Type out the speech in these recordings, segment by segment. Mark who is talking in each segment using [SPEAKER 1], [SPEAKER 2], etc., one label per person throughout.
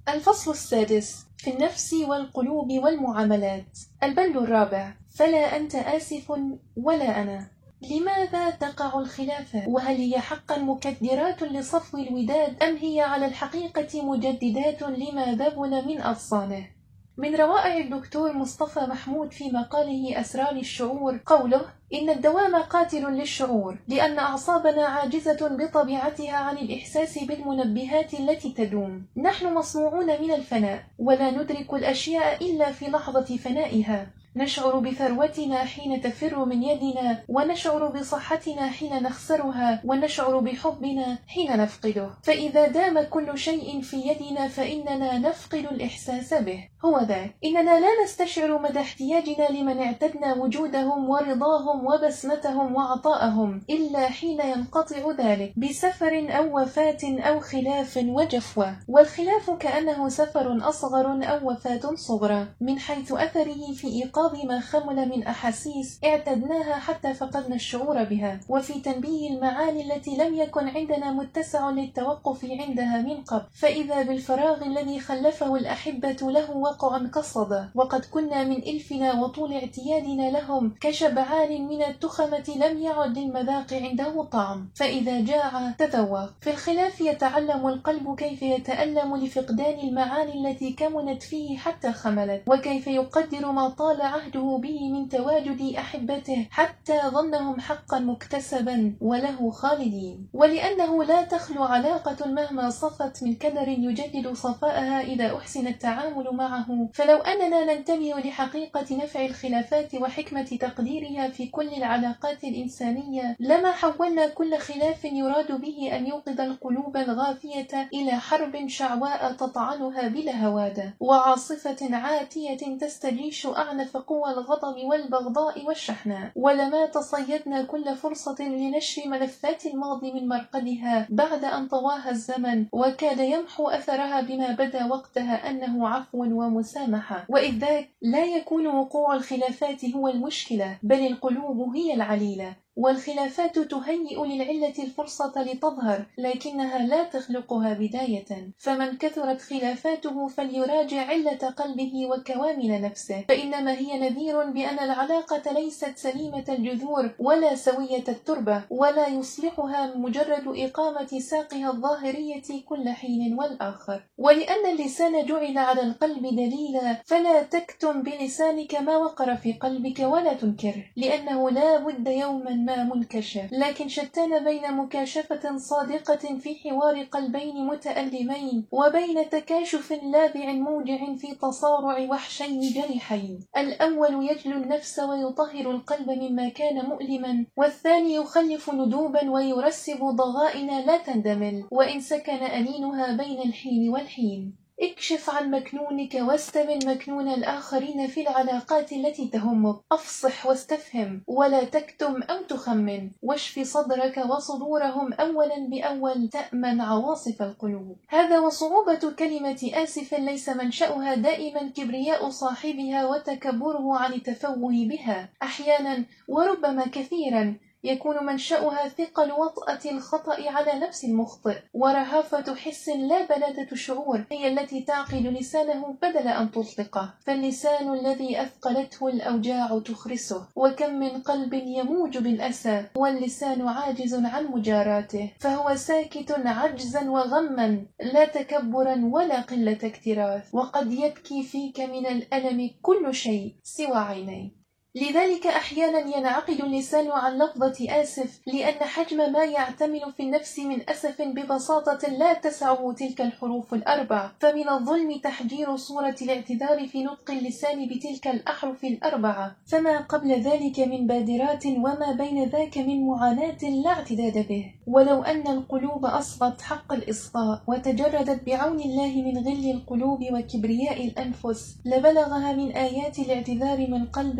[SPEAKER 1] الفصل السادس في النفس والقلوب والمعاملات. البند الرابع. فلا أنت آسف ولا أنا. لماذا تقع الخلافات؟ وهل هي حقا مكدرات لصفو الوداد أم هي على الحقيقة مجددات لما ذبل من أغصانه؟ من روائع الدكتور مصطفى محمود في مقاله أسرار الشعور قوله: إن الدوام قاتل للشعور، لأن أعصابنا عاجزة بطبيعتها عن الإحساس بالمنبهات التي تدوم. نحن مصنوعون من الفناء، ولا ندرك الأشياء إلا في لحظة فنائها. نشعر بثروتنا حين تفر من يدنا، ونشعر بصحتنا حين نخسرها، ونشعر بحبنا حين نفقده. فإذا دام كل شيء في يدنا فإننا نفقد الإحساس به. هو ذاك، إننا لا نستشعر مدى احتياجنا لمن اعتدنا وجودهم ورضاهم وبسمتهم وعطاءهم إلا حين ينقطع ذلك بسفر أو وفاة أو خلاف وجفوة. والخلاف كأنه سفر أصغر أو وفاة صغرى، من حيث أثره في إيقاظ ما خمل من أحاسيس اعتدناها حتى فقدنا الشعور بها، وفي تنبيه المعاني التي لم يكن عندنا متسع للتوقف عندها من قبل. فإذا بالفراغ الذي خلفه الأحبة له وقع كالصدى، وقد كنا من إلفنا وطول اعتيادنا لهم كشبعان من التخمة لم يعد للمذاق عنده طعم، فإذا جاع تذوق. في الخلاف يتعلم القلب كيف يتألم لفقدان المعاني التي كمنت فيه حتى خملت، وكيف يقدر ما طال عهده به من تواجد أحبته حتى ظنهم حقا مكتسبا وله خالدين. ولأنه لا تخلو علاقة مهما صفت من كدر يجدد صفاءها إذا أحسن التعامل معه، فلو أننا ننتبه لحقيقة نفع الخلافات وحكمة تقديرها في كل العلاقات الإنسانية لما حولنا كل خلاف يراد به أن يوقظ القلوب الغافية إلى حرب شعواء تطعنها بلا هوادة، وعاصفة عاتية تستجيش أعنف قوى الغضب والبغضاء والشحناء. ولما تصيدنا كل فرصة لنشر ملفات الماضي من مرقدها بعد أن طواها الزمن وكاد يمحو أثرها بما بدا وقتها أنه عفو ومسامحة. وإذ ذاك لا يكون وقوع الخلافات هو المشكلة، بل القلوب هي العليلة. والخلافات تهيئ للعلة الفرصة لتظهر، لكنها لا تخلقها بداية. فمن كثرت خلافاته فليراجع علة قلبه وكوامن نفسه، فإنما هي نذير بأن العلاقة ليست سليمة الجذور ولا سوية التربة، ولا يصلحها مجرد إقامة ساقها الظاهرية كل حين والآخر. ولأن اللسان جعل على القلب دليلا، فلا تكتم بلسانك ما وقر في قلبك ولا تنكره، لأنه لا بد يوما ما منكشف. لكن شتان بين مكاشفة صادقة في حوار قلبين متألمين وبين تكاشف لاذع موجع في تصارع وحشين جريحين. الأول يجلو النفس ويطهر القلب مما كان مؤلما، والثاني يخلف ندوبا ويرسب ضغائن لا تندمل وإن سكن أنينها بين الحين والحين. اكشف عن مكنونك واستمل مكنون الآخرين في العلاقات التي تهمك. أفصح واستفهم ولا تكتم أو تخمن، واشف صدرك وصدورهم أولا بأول تأمن عواصف القلوب. هذا وصعوبة كلمة آسف ليس منشأها دائما كبرياء صاحبها وتكبره عن التفوه بها. أحيانا وربما كثيرا يكون منشأها ثقل وطأة الخطأ على نفس المخطئ، ورهافة حس لا بلادة شعور هي التي تعقد لسانه بدل أن تطلقه. فاللسان الذي أثقلته الأوجاع تخرسه، وكم من قلب يموج بالأسى واللسان عاجز عن مجاراته، فهو ساكت عجزا وغما لا تكبرا ولا قلة اكتراث، وقد يبكي فيك من الألم كل شيء سوى عينيه. لذلك أحيانا ينعقد اللسان عن لفظة آسف، لأن حجم ما يعتمل في النفس من أسف ببساطة لا تسعه تلك الحروف الأربع. فمن الظلم تحجير صورة الاعتذار في نطق اللسان بتلك الأحرف الأربعة، فما قبل ذلك من بادرات وما بين ذاك من معاناة لا اعتداد به. ولو أن القلوب أصغت حق الإصغاء وتجردت بعون الله من غل القلوب وكبرياء الأنفس لبلغها من آيات الاعتذار من قلب صادق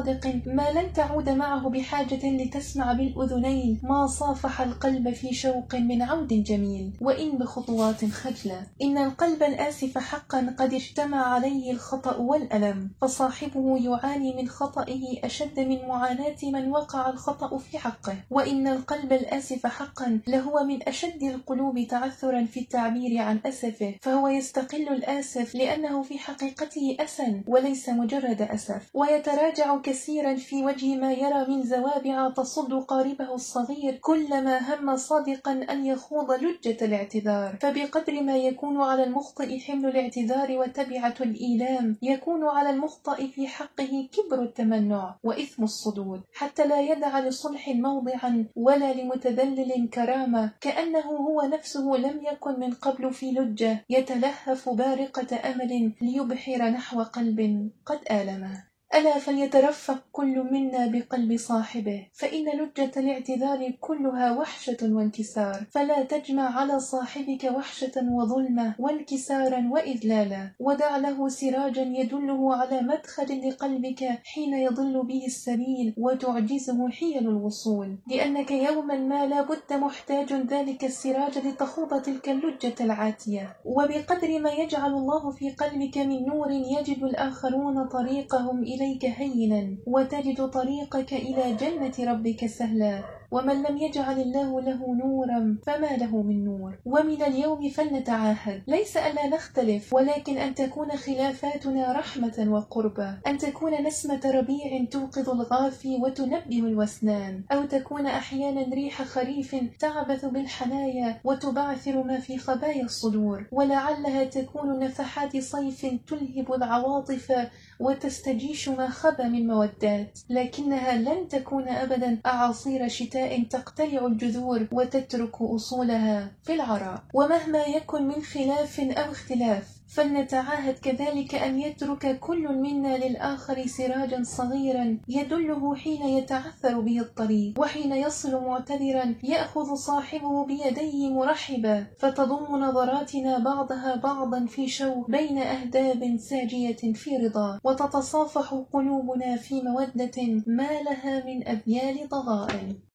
[SPEAKER 1] صادق ما لن تعود معه بحاجة لتسمع بالأذنين ما صافح القلب في شوق من عود جميل وإن بخطوات خجلة. إن القلب الآسف حقا قد اجتمع عليه الخطأ والألم، فصاحبه يعاني من خطئه أشد من معاناة من وقع الخطأ في حقه. وإن القلب الآسف حقا لهو من أشد القلوب تعثرا في التعبير عن أسفه، فهو يستقل الآسف لأنه في حقيقته أسى وليس مجرد أسف، ويتراجع كثيرا في وجه ما يرى من زوابع تصد قاربه الصغير كلما هم صادقا أن يخوض لجة الاعتذار. فبقدر ما يكون على المخطئ حمل الاعتذار وتبعة الإيلام، يكون على المخطئ في حقه كبر التمنع وإثم الصدود، حتى لا يدع لصلح موضعا ولا لمتذلل كرامة، كأنه هو نفسه لم يكن من قبل في لجة يتلهف بارقة أمل ليبحر نحو قلب قد آلمه. ألا فليترفق كل منا بقلب صاحبه، فإن لجة الاعتذار كلها وحشة وانكسار، فلا تجمع على صاحبك وحشة وظلمة وانكسارا وإذلالا، ودع له سراجا يدله على مدخل لقلبك حين يضل به السبيل وتعجزه حيل الوصول، لأنك يوما ما لا بد محتاج ذلك السراج لتخوض تلك اللجة العاتية. وبقدر ما يجعل الله في قلبك من نور يجد الآخرون طريقهم إليك هينا، وتجد طريقك إلى جنة ربك سهلا. ومن لم يجعل الله له نورا فما له من نور. ومن اليوم فلنتعاهد، ليس ألا نختلف، ولكن أن تكون خلافاتنا رحمة وقربة، أن تكون نسمة ربيع توقظ الغافي وتنبه الوسنان، أو تكون أحيانا ريح خريف تعبث بالحنايا وتبعثر ما في خبايا الصدور، ولعلها تكون نفحات صيف تلهب العواطف وتستجيش ما خبى من مودات، لكنها لن تكون أبدا أعاصير شتاء تقتلع الجذور وتترك أصولها في العراء. ومهما يكن من خلاف أو اختلاف، فلنتعاهد كذلك أن يترك كل منا للآخر سراجا صغيرا يدله حين يتعثر به الطريق، وحين يصل معتذرا يأخذ صاحبه بيديه مرحبا، فتضم نظراتنا بعضها بعضا في شوق بين أهداب ساجية في رضا، وتتصافح قلوبنا في مودة ما لها من أبيال ضغائن.